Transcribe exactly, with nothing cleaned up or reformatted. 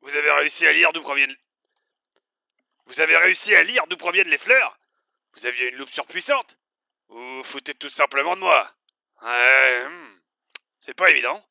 Vous avez réussi à lire d'où proviennent... Vous avez réussi à lire d'où proviennent les fleurs? Vous aviez une loupe surpuissante? Ou vous vous foutez tout simplement de moi? Ouais, hmm, c'est pas évident.